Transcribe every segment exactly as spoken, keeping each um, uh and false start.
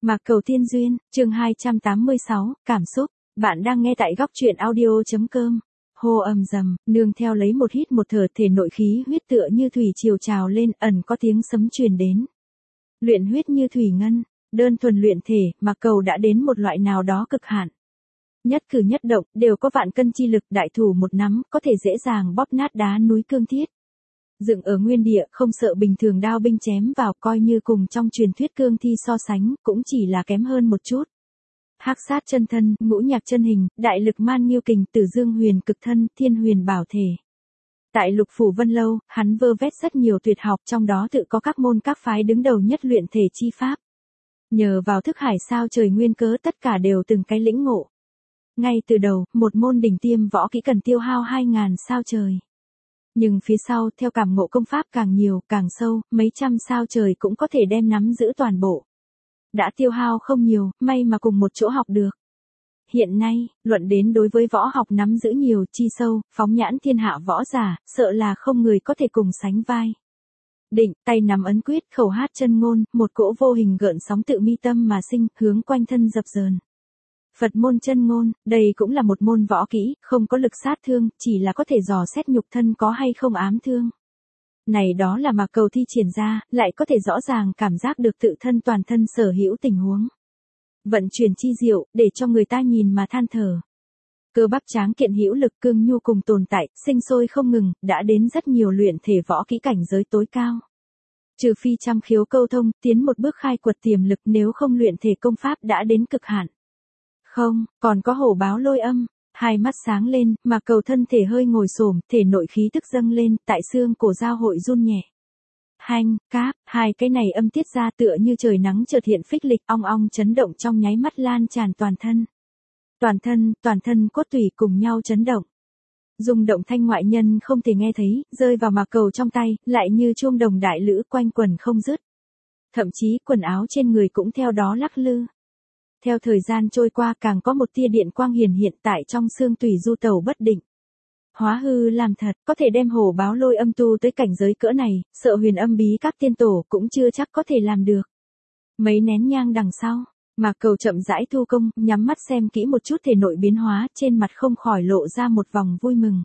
Mạc Cầu Tiên Duyên, chương hai trăm tám mươi sáu, cảm xúc. Bạn đang nghe tại góc truyện audio chấm com. Hô ầm rầm, nương theo lấy một hít một thở, thể nội khí huyết tựa như thủy triều trào lên, ẩn có tiếng sấm truyền đến. Luyện huyết như thủy ngân, đơn thuần luyện thể, Mạc Cầu đã đến một loại nào đó cực hạn. Nhất cử nhất động đều có vạn cân chi lực, đại thủ một nắm có thể dễ dàng bóp nát đá núi cương thiết. Dựng ở nguyên địa, không sợ bình thường đao binh chém vào, coi như cùng trong truyền thuyết cương thi so sánh, cũng chỉ là kém hơn một chút. Hắc sát chân thân, ngũ nhạc chân hình, đại lực man nghiêu kình, tử dương huyền cực thân, thiên huyền bảo thể. Tại Lục Phủ Vân Lâu, hắn vơ vét rất nhiều tuyệt học, trong đó tự có các môn các phái đứng đầu nhất luyện thể chi pháp. Nhờ vào thức hải sao trời nguyên cớ, tất cả đều từng cái lĩnh ngộ. Ngay từ đầu, một môn đỉnh tiêm võ kỹ cần tiêu hao hai ngàn sao trời. Nhưng phía sau, theo cảm ngộ công pháp càng nhiều, càng sâu, mấy trăm sao trời cũng có thể đem nắm giữ toàn bộ. Đã tiêu hao không nhiều, may mà cùng một chỗ học được. Hiện nay, luận đến đối với võ học nắm giữ nhiều chi sâu, phóng nhãn thiên hạ võ giả, sợ là không người có thể cùng sánh vai. Định, tay nắm ấn quyết, khẩu hát chân ngôn, một cỗ vô hình gợn sóng tự mi tâm mà sinh, hướng quanh thân dập dờn. Phật môn chân ngôn, đây cũng là một môn võ kỹ, không có lực sát thương, chỉ là có thể dò xét nhục thân có hay không ám thương. Này đó là Mạc Cầu thi triển ra, lại có thể rõ ràng cảm giác được tự thân toàn thân sở hữu tình huống. Vận chuyển chi diệu, để cho người ta nhìn mà than thở. Cơ bắp tráng kiện hữu lực, cương nhu cùng tồn tại, sinh sôi không ngừng, đã đến rất nhiều luyện thể võ kỹ cảnh giới tối cao. Trừ phi trăm khiếu câu thông, tiến một bước khai quật tiềm lực, nếu không luyện thể công pháp đã đến cực hạn. Không, còn có hổ báo lôi âm, hai mắt sáng lên, Mạc Cầu thân thể hơi ngồi xổm, thể nội khí tức dâng lên, tại xương cổ giao hội run nhẹ. Hanh, cáp, hai cái này âm tiết ra tựa như trời nắng chợt hiện phích lịch, ong ong chấn động trong nháy mắt lan tràn toàn thân. Toàn thân, toàn thân cốt tủy cùng nhau chấn động. Rung động thanh ngoại nhân không thể nghe thấy, rơi vào Mạc Cầu trong tay, lại như chuông đồng đại lữ quanh quần không dứt. Thậm chí quần áo trên người cũng theo đó lắc lư. Theo thời gian trôi qua, càng có một tia điện quang hiển hiện tại trong xương tủy du tẩu bất định. Hóa hư làm thật, có thể đem hổ báo lôi âm tu tới cảnh giới cỡ này, sợ huyền âm bí các tiên tổ cũng chưa chắc có thể làm được. Mấy nén nhang đằng sau, Mạc Cầu chậm rãi thu công, nhắm mắt xem kỹ một chút thể nội biến hóa, trên mặt không khỏi lộ ra một vòng vui mừng.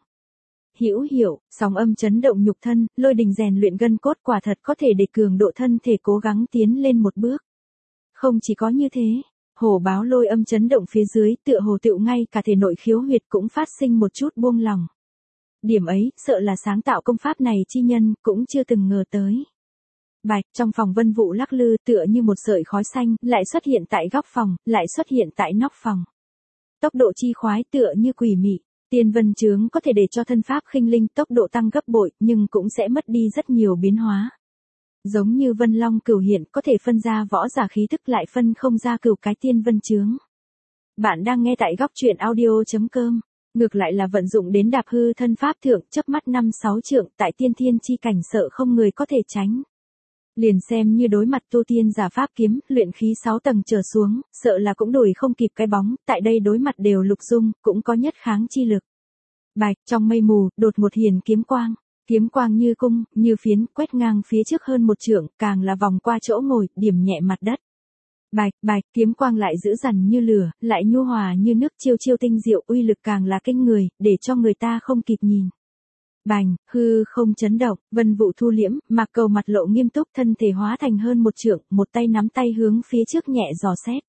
Hữu hiệu, sóng âm chấn động nhục thân, lôi đình rèn luyện gân cốt, quả thật có thể để cường độ thân thể cố gắng tiến lên một bước. Không chỉ có như thế, hổ báo lôi âm chấn động phía dưới, tựa hồ tựu ngay cả thể nội khiếu huyệt cũng phát sinh một chút buông lòng. Điểm ấy, sợ là sáng tạo công pháp này chi nhân, cũng chưa từng ngờ tới. Bạch, trong phòng vân vụ lắc lư, tựa như một sợi khói xanh, lại xuất hiện tại góc phòng, lại xuất hiện tại nóc phòng. Tốc độ chi khoái tựa như quỷ mị, tiên vân chướng có thể để cho thân pháp khinh linh tốc độ tăng gấp bội, nhưng cũng sẽ mất đi rất nhiều biến hóa. Giống như vân long cửu hiện, có thể phân ra võ giả khí thức, lại phân không ra cửu cái tiên vân chướng. Bạn đang nghe tại góc truyện audio chấm com. Ngược lại là vận dụng đến đạp hư thân pháp thượng, chớp mắt năm sáu trượng, tại tiên thiên chi cảnh sợ không người có thể tránh. Liền xem như đối mặt tu tiên giả pháp kiếm, luyện khí sáu tầng trở xuống, sợ là cũng đuổi không kịp cái bóng, tại đây đối mặt đều lục dung, cũng có nhất kháng chi lực. Bạch, trong mây mù, đột một hiền kiếm quang. Kiếm quang như cung, như phiến, quét ngang phía trước hơn một trượng, càng là vòng qua chỗ ngồi, điểm nhẹ mặt đất. Bạch, bạch, kiếm quang lại dữ dằn như lửa, lại nhu hòa như nước, chiêu chiêu tinh diệu, uy lực càng là kinh người, để cho người ta không kịp nhìn. Bành, hư không chấn động, vân vụ thu liễm, Mạc Cầu mặt lộ nghiêm túc, thân thể hóa thành hơn một trượng, một tay nắm tay hướng phía trước nhẹ dò xét.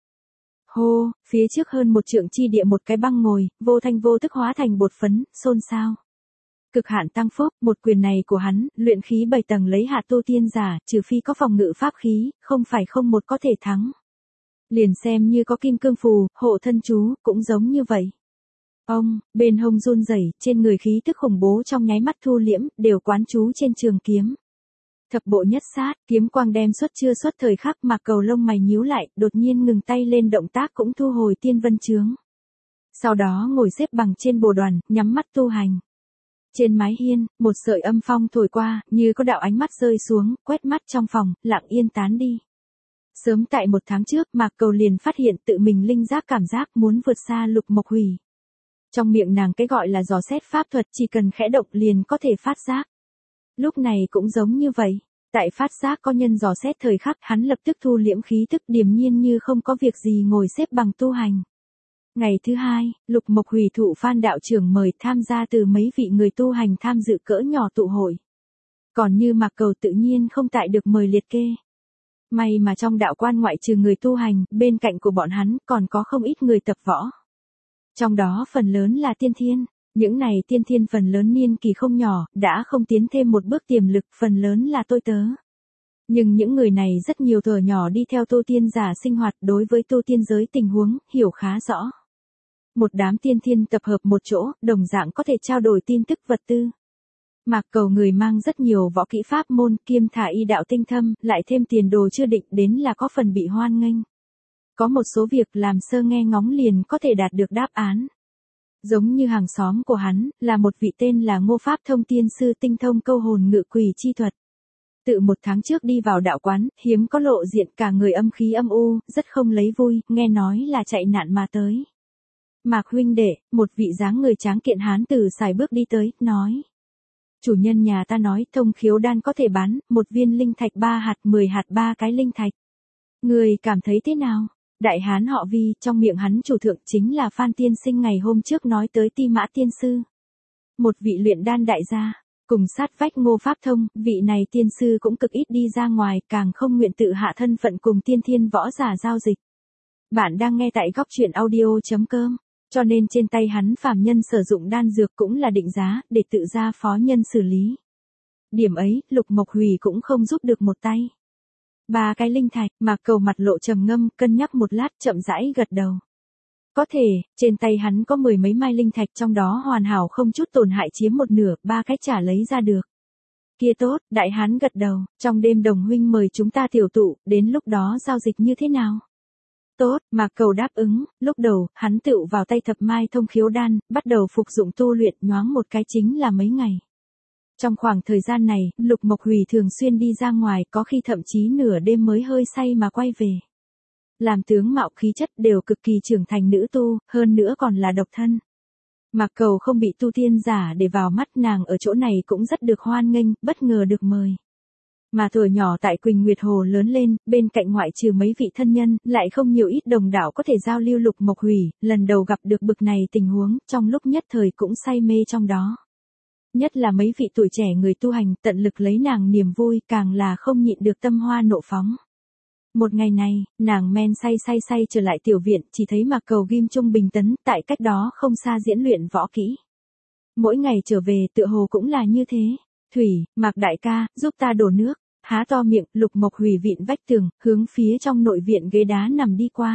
Hô, phía trước hơn một trượng chi địa một cái băng ngồi, vô thanh vô tức hóa thành bột phấn, xôn xao. Cực hạn tăng phúc, một quyền này của hắn, luyện khí bảy tầng lấy hạ tu tiên giả, trừ phi có phòng ngự pháp khí, không phải không một có thể thắng. Liền xem như có kim cương phù, hộ thân chú, cũng giống như vậy. Ông, bên hông run rẩy, trên người khí tức khủng bố trong nháy mắt thu liễm, đều quán chú trên trường kiếm. Thập bộ nhất sát, kiếm quang đem xuất chưa xuất thời khắc, Mạc Cầu lông mày nhíu lại, đột nhiên ngừng tay lên, động tác cũng thu hồi tiên vân chướng. Sau đó ngồi xếp bằng trên bồ đoàn, nhắm mắt tu hành. Trên mái hiên, một sợi âm phong thổi qua, như có đạo ánh mắt rơi xuống, quét mắt trong phòng, lặng yên tán đi. Sớm tại một tháng trước, Mạc Cầu liền phát hiện tự mình linh giác cảm giác muốn vượt xa Lục Mộc Hủy. Trong miệng nàng cái gọi là dò xét pháp thuật, chỉ cần khẽ động liền có thể phát giác. Lúc này cũng giống như vậy, Tại phát giác có nhân dò xét thời khắc, hắn lập tức thu liễm khí tức, điềm nhiên như không có việc gì ngồi xếp bằng tu hành. Ngày thứ hai, Lục Mộc Hủy thụ Phan đạo trưởng mời tham gia từ mấy vị người tu hành tham dự cỡ nhỏ tụ hội. Còn như Mạc Cầu tự nhiên không tại được mời liệt kê. May mà trong đạo quan ngoại trừ người tu hành, bên cạnh của bọn hắn còn có không ít người tập võ. Trong đó phần lớn là tiên thiên, những này tiên thiên phần lớn niên kỳ không nhỏ, đã không tiến thêm một bước tiềm lực, phần lớn là tôi tớ. Nhưng những người này rất nhiều thuở nhỏ đi theo tu tiên giả sinh hoạt, đối với tu tiên giới tình huống, hiểu khá rõ. Một đám tiên thiên tập hợp một chỗ, đồng dạng có thể trao đổi tin tức vật tư. Mạc Cầu người mang rất nhiều võ kỹ pháp môn, kiêm thả y đạo tinh thâm, lại thêm tiền đồ chưa định đến là có phần bị hoan nghênh. Có một số việc làm sơ nghe ngóng liền có thể đạt được đáp án. Giống như hàng xóm của hắn, là một vị tên là Ngô Pháp Thông tiên sư tinh thông câu hồn ngự quỷ chi thuật. Tự một tháng trước đi vào đạo quán, hiếm có lộ diện, cả người âm khí âm u, rất không lấy vui, nghe nói là chạy nạn mà tới. Mạc huynh đệ, một vị dáng người tráng kiện hán tử xài bước đi tới, nói. Chủ nhân nhà ta nói thông khiếu đan có thể bán, một viên linh thạch ba hạt, mười hạt ba cái linh thạch. Người cảm thấy thế nào? Đại hán họ Vi, trong miệng hắn chủ thượng chính là Phan tiên sinh ngày hôm trước nói tới Ti Mã tiên sư. Một vị luyện đan đại gia, cùng sát vách Ngô Pháp Thông, vị này tiên sư cũng cực ít đi ra ngoài, càng không nguyện tự hạ thân phận cùng tiên thiên võ giả giao dịch. Bạn đang nghe tại góc truyện audio chấm com. Cho nên trên tay hắn phàm nhân sử dụng đan dược cũng là định giá, để tự ra phó nhân xử lý. Điểm ấy, Lục Mộc Hủy cũng không giúp được một tay. Ba cái linh thạch, Mạc Cầu mặt lộ trầm ngâm, cân nhắc một lát, chậm rãi gật đầu. Có thể, trên tay hắn có mười mấy mai linh thạch, trong đó hoàn hảo không chút tổn hại chiếm một nửa, ba cái trả lấy ra được. Kia tốt, đại hán gật đầu, trong đêm đồng huynh mời chúng ta tiểu tụ, đến lúc đó giao dịch như thế nào? Tốt, Mạc Cầu đáp ứng, lúc đầu, hắn tựu vào tay thập mai thông khiếu đan, bắt đầu phục dụng tu luyện, nhoáng một cái chính là mấy ngày. Trong khoảng thời gian này, Lục Mộc Hủy thường xuyên đi ra ngoài, có khi thậm chí nửa đêm mới hơi say mà quay về. Làm tướng mạo khí chất đều cực kỳ trưởng thành nữ tu, hơn nữa còn là độc thân. Mạc Cầu không bị tu tiên giả để vào mắt, nàng ở chỗ này cũng rất được hoan nghênh, bất ngờ được mời. Mà tuổi nhỏ tại Quỳnh Nguyệt Hồ lớn lên, bên cạnh ngoại trừ mấy vị thân nhân, lại không nhiều ít đồng đạo có thể giao lưu. Lục Mộc Hủy, lần đầu gặp được bực này tình huống, trong lúc nhất thời cũng say mê trong đó. Nhất là mấy vị tuổi trẻ người tu hành, tận lực lấy nàng niềm vui, càng là không nhịn được tâm hoa nộ phóng. Một ngày này, nàng men say say say trở lại tiểu viện, chỉ thấy Mạc Cầu ghim trung bình tấn, tại cách đó không xa diễn luyện võ kỹ. Mỗi ngày trở về, tựa hồ cũng là như thế. Thủy, Mạc đại ca, giúp ta đổ nước. Há to miệng, Lục Mộc Hủy vịn vách tường, hướng phía trong nội viện ghế đá nằm đi qua.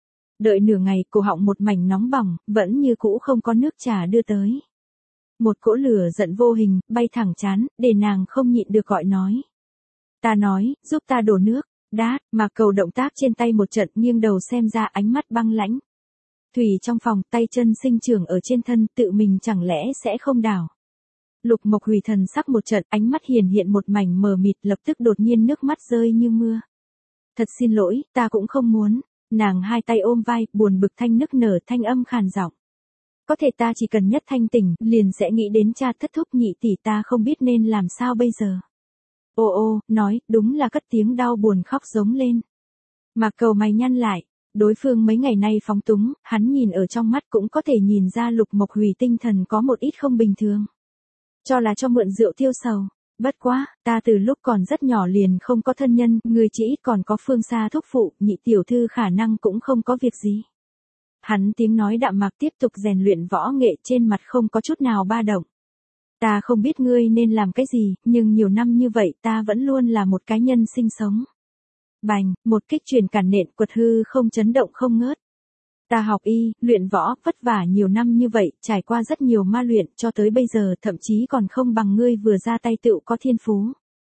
Đợi nửa ngày, cổ họng một mảnh nóng bỏng, vẫn như cũ không có nước trà đưa tới. Một cỗ lửa giận vô hình, bay thẳng chán, để nàng không nhịn được gọi nói. Ta nói, giúp ta đổ nước. Đát, Mạc Cầu động tác trên tay một trận, nghiêng đầu xem ra, ánh mắt băng lãnh. Thủy trong phòng, tay chân sinh trưởng ở trên thân, tự mình chẳng lẽ sẽ không đảo. Lục Mộc Hủy thần sắc một trận, ánh mắt hiển hiện một mảnh mờ mịt, lập tức đột nhiên nước mắt rơi như mưa. Thật xin lỗi, ta cũng không muốn. Nàng hai tay ôm vai, buồn bực thanh nức nở, thanh âm khàn giọng. Có thể ta chỉ cần nhất thanh tỉnh, liền sẽ nghĩ đến cha thất thúc nhị tỷ, ta không biết nên làm sao bây giờ. Ô ô, nói, đúng là cất tiếng đau buồn khóc giống lên. Mạc Cầu mày nhăn lại, đối phương mấy ngày nay phóng túng, hắn nhìn ở trong mắt cũng có thể nhìn ra Lục Mộc Hủy tinh thần có một ít không bình thường. Cho là cho mượn rượu tiêu sầu. Bất quá, ta từ lúc còn rất nhỏ liền không có thân nhân, người chỉ ít còn có phương xa thúc phụ, nhị tiểu thư khả năng cũng không có việc gì. Hắn tiếng nói đạm mạc tiếp tục rèn luyện võ nghệ, trên mặt không có chút nào ba động. Ta không biết ngươi nên làm cái gì, nhưng nhiều năm như vậy ta vẫn luôn là một cá nhân sinh sống. Bành, một kích truyền cản nện quật hư không chấn động không ngớt. Ta học y, luyện võ, vất vả nhiều năm như vậy, trải qua rất nhiều ma luyện, cho tới bây giờ thậm chí còn không bằng ngươi vừa ra tay tựu có thiên phú.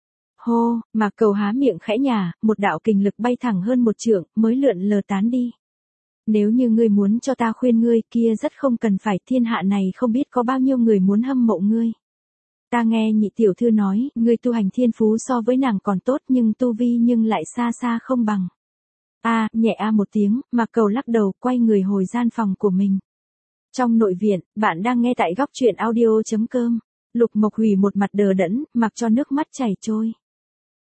Hô, Mạc Cầu há miệng khẽ nhả, một đạo kình lực bay thẳng hơn một trượng, mới lượn lờ tán đi. Nếu như ngươi muốn cho ta khuyên ngươi, kia rất không cần phải, thiên hạ này không biết có bao nhiêu người muốn hâm mộ ngươi. Ta nghe nhị tiểu thư nói, ngươi tu hành thiên phú so với nàng còn tốt, nhưng tu vi nhưng lại xa xa không bằng. A, à, nhẹ a một tiếng, Mạc Cầu lắc đầu, quay người hồi gian phòng của mình. Trong nội viện, bạn đang nghe tại góc truyện audio chấm com. Lục Mộc Hủy một mặt đờ đẫn, mặc cho nước mắt chảy trôi.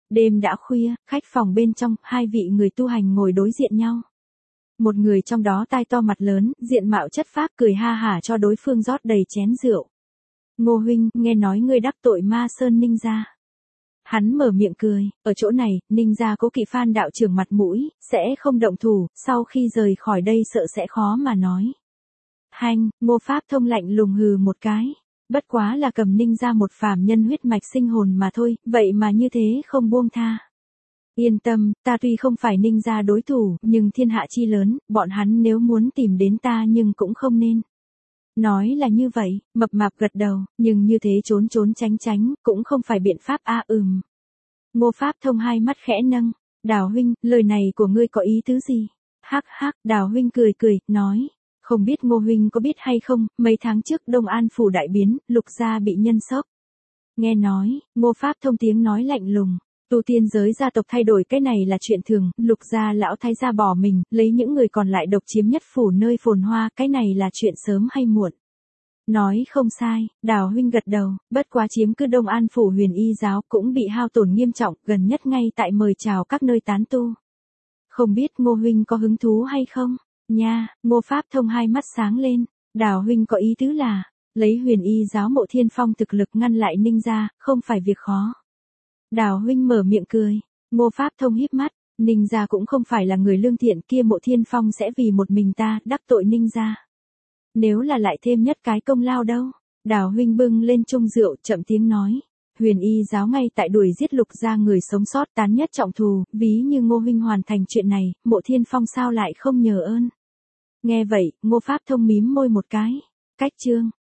Đêm đã khuya, khách phòng bên trong, hai vị người tu hành ngồi đối diện nhau. Một người trong đó tai to mặt lớn, diện mạo chất phác cười ha hả cho đối phương rót đầy chén rượu. Ngô huynh, nghe nói ngươi đắc tội Ma Sơn Ninh gia. Hắn mở miệng cười, ở chỗ này, Ninh gia cố kỵ Phan đạo trưởng mặt mũi, sẽ không động thủ, sau khi rời khỏi đây sợ sẽ khó mà nói. Hanh, Ngô Pháp Thông lạnh lùng hừ một cái. Bất quá là cầm Ninh gia một phàm nhân huyết mạch sinh hồn mà thôi, vậy mà như thế không buông tha. Yên tâm, ta tuy không phải Ninh gia đối thủ, nhưng thiên hạ chi lớn, bọn hắn nếu muốn tìm đến ta nhưng cũng không nên. Nói là như vậy, mập mạp gật đầu, nhưng như thế trốn trốn tránh tránh, cũng không phải biện pháp a à, ừm. Ngô Pháp Thông hai mắt khẽ nâng, Đào huynh, lời này của ngươi có ý tứ gì? Hắc hắc, Đào huynh cười cười, nói, không biết Ngô huynh có biết hay không, mấy tháng trước Đông An phủ đại biến, Lục gia bị nhân sốc. Nghe nói, Ngô Pháp Thông tiếng nói lạnh lùng. Tu tiên giới gia tộc thay đổi cái này là chuyện thường, Lục gia lão thái gia bỏ mình, lấy những người còn lại độc chiếm nhất phủ nơi phồn hoa, cái này là chuyện sớm hay muộn. Nói không sai, Đào huynh gật đầu, bất quá chiếm cứ Đông An phủ Huyền Y giáo cũng bị hao tổn nghiêm trọng, gần nhất ngay tại mời chào các nơi tán tu. Không biết Ngô huynh có hứng thú hay không? Nha, Ngô Pháp Thông hai mắt sáng lên, Đào huynh có ý tứ là, lấy Huyền Y giáo Mộ Thiên Phong thực lực ngăn lại Ninh gia, không phải việc khó. Đào huynh mở miệng cười, Ngô Pháp Thông híp mắt, Ninh gia cũng không phải là người lương thiện, kia Mộ Thiên Phong sẽ vì một mình ta đắc tội Ninh gia. Nếu là lại thêm nhất cái công lao đâu? Đào huynh bưng lên chung rượu, chậm tiếng nói, Huyền Y giáo ngay tại đuổi giết Lục gia người sống sót, tán nhất trọng thù, ví như Ngô huynh hoàn thành chuyện này, Mộ Thiên Phong sao lại không nhờ ơn? Nghe vậy, Ngô Pháp Thông mím môi một cái, cách chương